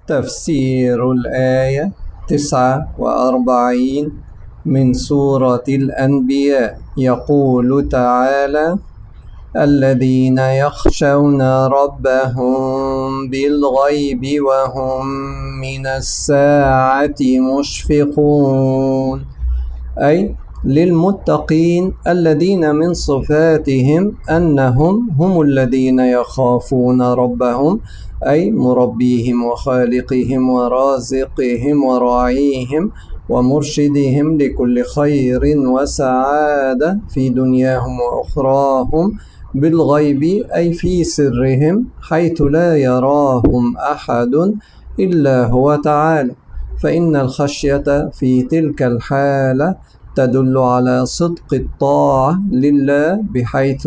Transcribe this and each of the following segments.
تفسير الآية 49 من سورة الأنبياء. يقول تعالى: الذين يخشون ربهم بالغيب وهم من الساعة مشفقون، أي للمتقين الذين من صفاتهم أنهم هم الذين يخافون ربهم، أي مربيهم وخالقهم ورازقهم وراعيهم ومرشدهم لكل خير وسعادة في دنياهم وأخراهم، بالغيب أي في سرهم حيث لا يراهم أحد إلا هو تعالى. فإن الخشية في تلك الحالة تدل على صدق الطاعة لله، بحيث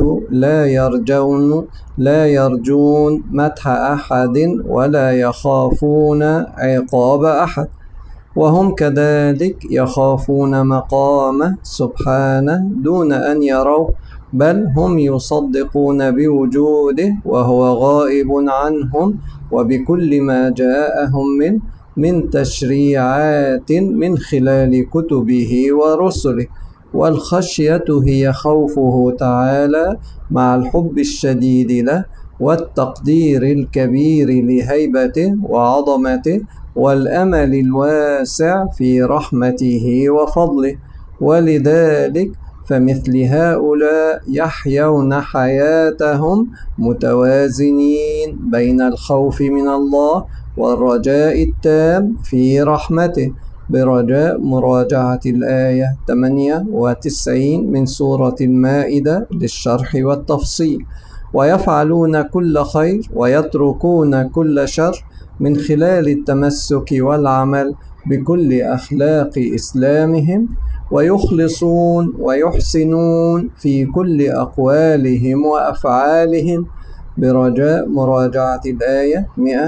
لا يرجون مدح أحد ولا يخافون عقاب أحد، وهم كذلك يخافون مقامه سبحانه دون أن يروه، بل هم يصدقون بوجوده وهو غائب عنهم، وبكل ما جاءهم من تشريعات من خلال كتبه ورسله. والخشية هي خوفه تعالى مع الحب الشديد له والتقدير الكبير لهيبته وعظمته والأمل الواسع في رحمته وفضله. ولذلك فمثل هؤلاء يحيون حياتهم متوازنين بين الخوف من الله والرجاء التام في رحمته، برجاء مراجعة الآية 98 من سورة المائدة للشرح والتفصيل. ويفعلون كل خير ويتركون كل شر من خلال التمسك والعمل بكل أخلاق إسلامهم، ويخلصون ويحسنون في كل أقوالهم وأفعالهم، برجاء مراجعة الآية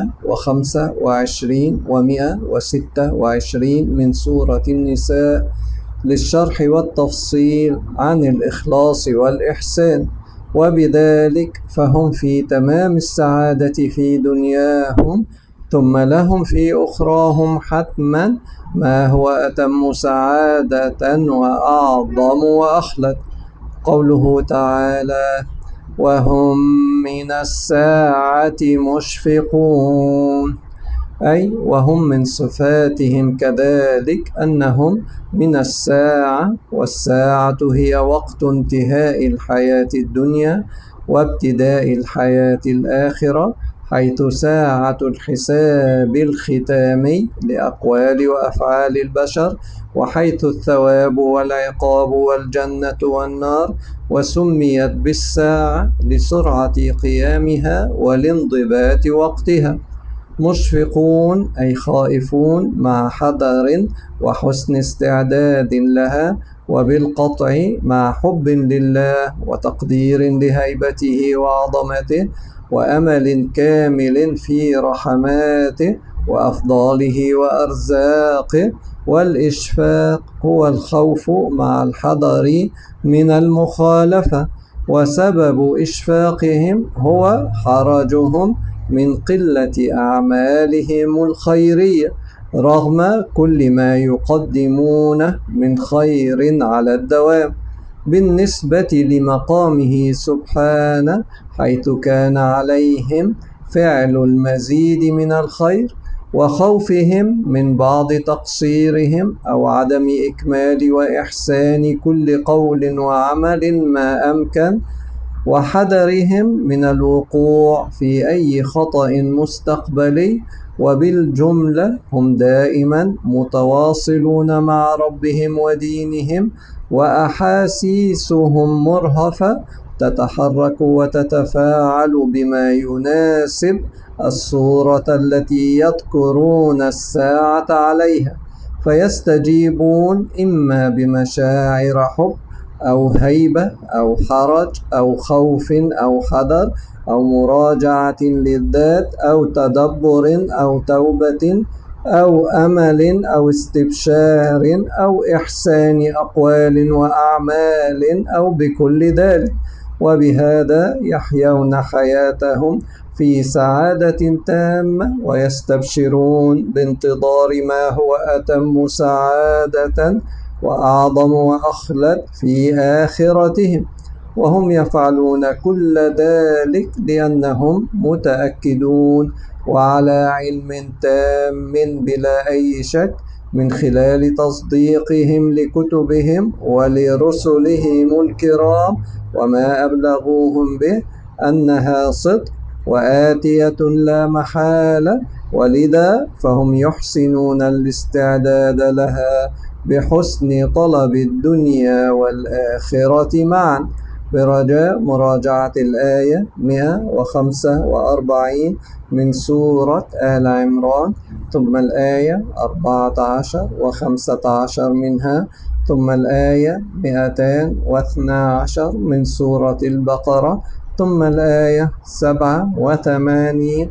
125 و126 من سورة النساء للشرح والتفصيل عن الإخلاص والإحسان. وبذلك فهم في تمام السعادة في دنياهم، ثم لهم في أخراهم حتما ما هو أتم سعادة وأعظم وأخلد. قوله تعالى: وهم من الساعة مشفقون، أي وهم من صفاتهم كذلك أنهم من الساعة، والساعة هي وقت انتهاء الحياة الدنيا وابتداء الحياة الآخرة، حيث ساعة الحساب الختامي لأقوال وأفعال البشر، وحيث الثواب والعقاب والجنة والنار، وسميت بالساعة لسرعة قيامها ولانضباط وقتها. مشفقون أي خائفون مع حذر وحسن استعداد لها، وبالقطع مع حب لله وتقدير لهيبته وعظمته وأمل كامل في رحماته وأفضاله وأرزاقه. والإشفاق هو الخوف مع الحذر من المخالفة، وسبب إشفاقهم هو حرجهم من قلة أعمالهم الخيرية رغم كل ما يقدمونه من خير على الدوام، بالنسبة لمقامه سبحانه، حيث كان عليهم فعل المزيد من الخير، وخوفهم من بعض تقصيرهم أو عدم إكمال وإحسان كل قول وعمل ما أمكن، وحذرهم من الوقوع في أي خطأ مستقبلي. وبالجملة هم دائما متواصلون مع ربهم ودينهم، وأحاسيسهم مرهفة تتحرك وتتفاعل بما يناسب الصورة التي يذكرون الساعة عليها، فيستجيبون إما بمشاعر حب أو هيبة أو حرج أو خوف أو حذر أو مراجعة للذات أو تدبر أو توبة أو أمل أو استبشار أو إحسان أقوال وأعمال أو بكل ذلك. وبهذا يحيون حياتهم في سعادة تامة، ويستبشرون بانتظار ما هو أتم سعادة وأعظم وأخلد في آخرتهم، وهم يفعلون كل ذلك لأنهم متأكدون وعلى علم تام بلا أي شك من خلال تصديقهم لكتبهم ولرسلهم الكرام وما أبلغوهم به أنها صدق وآتية لا محالة، ولذا فهم يحسنون الاستعداد لها بحسن طلب الدنيا والآخرة معا. برجاء مراجعة الآية 145 من سورة آل عمران، ثم الآية 14 و15 منها، ثم الآية 212 من سورة البقرة، ثم الآية 87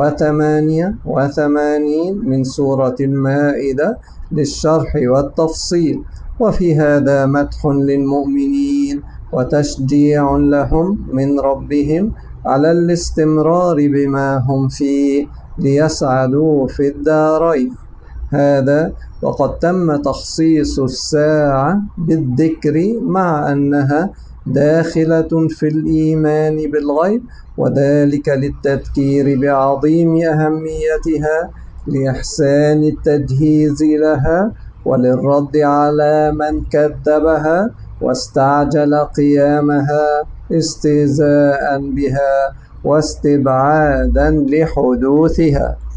و88 من سورة المائدة للشرح والتفصيل. وفي هذا مدح للمؤمنين وتشجيع لهم من ربهم على الاستمرار بما هم فيه ليسعدوا في الدارين. هذا وقد تم تخصيص الساعة بالذكر مع أنها داخلة في الإيمان بالغيب، وذلك للتذكير بعظيم أهميتها لإحسان التجهيز لها وللرد على من كذبها واستعجل قيامها استهزاء بها واستبعادا لحدوثها.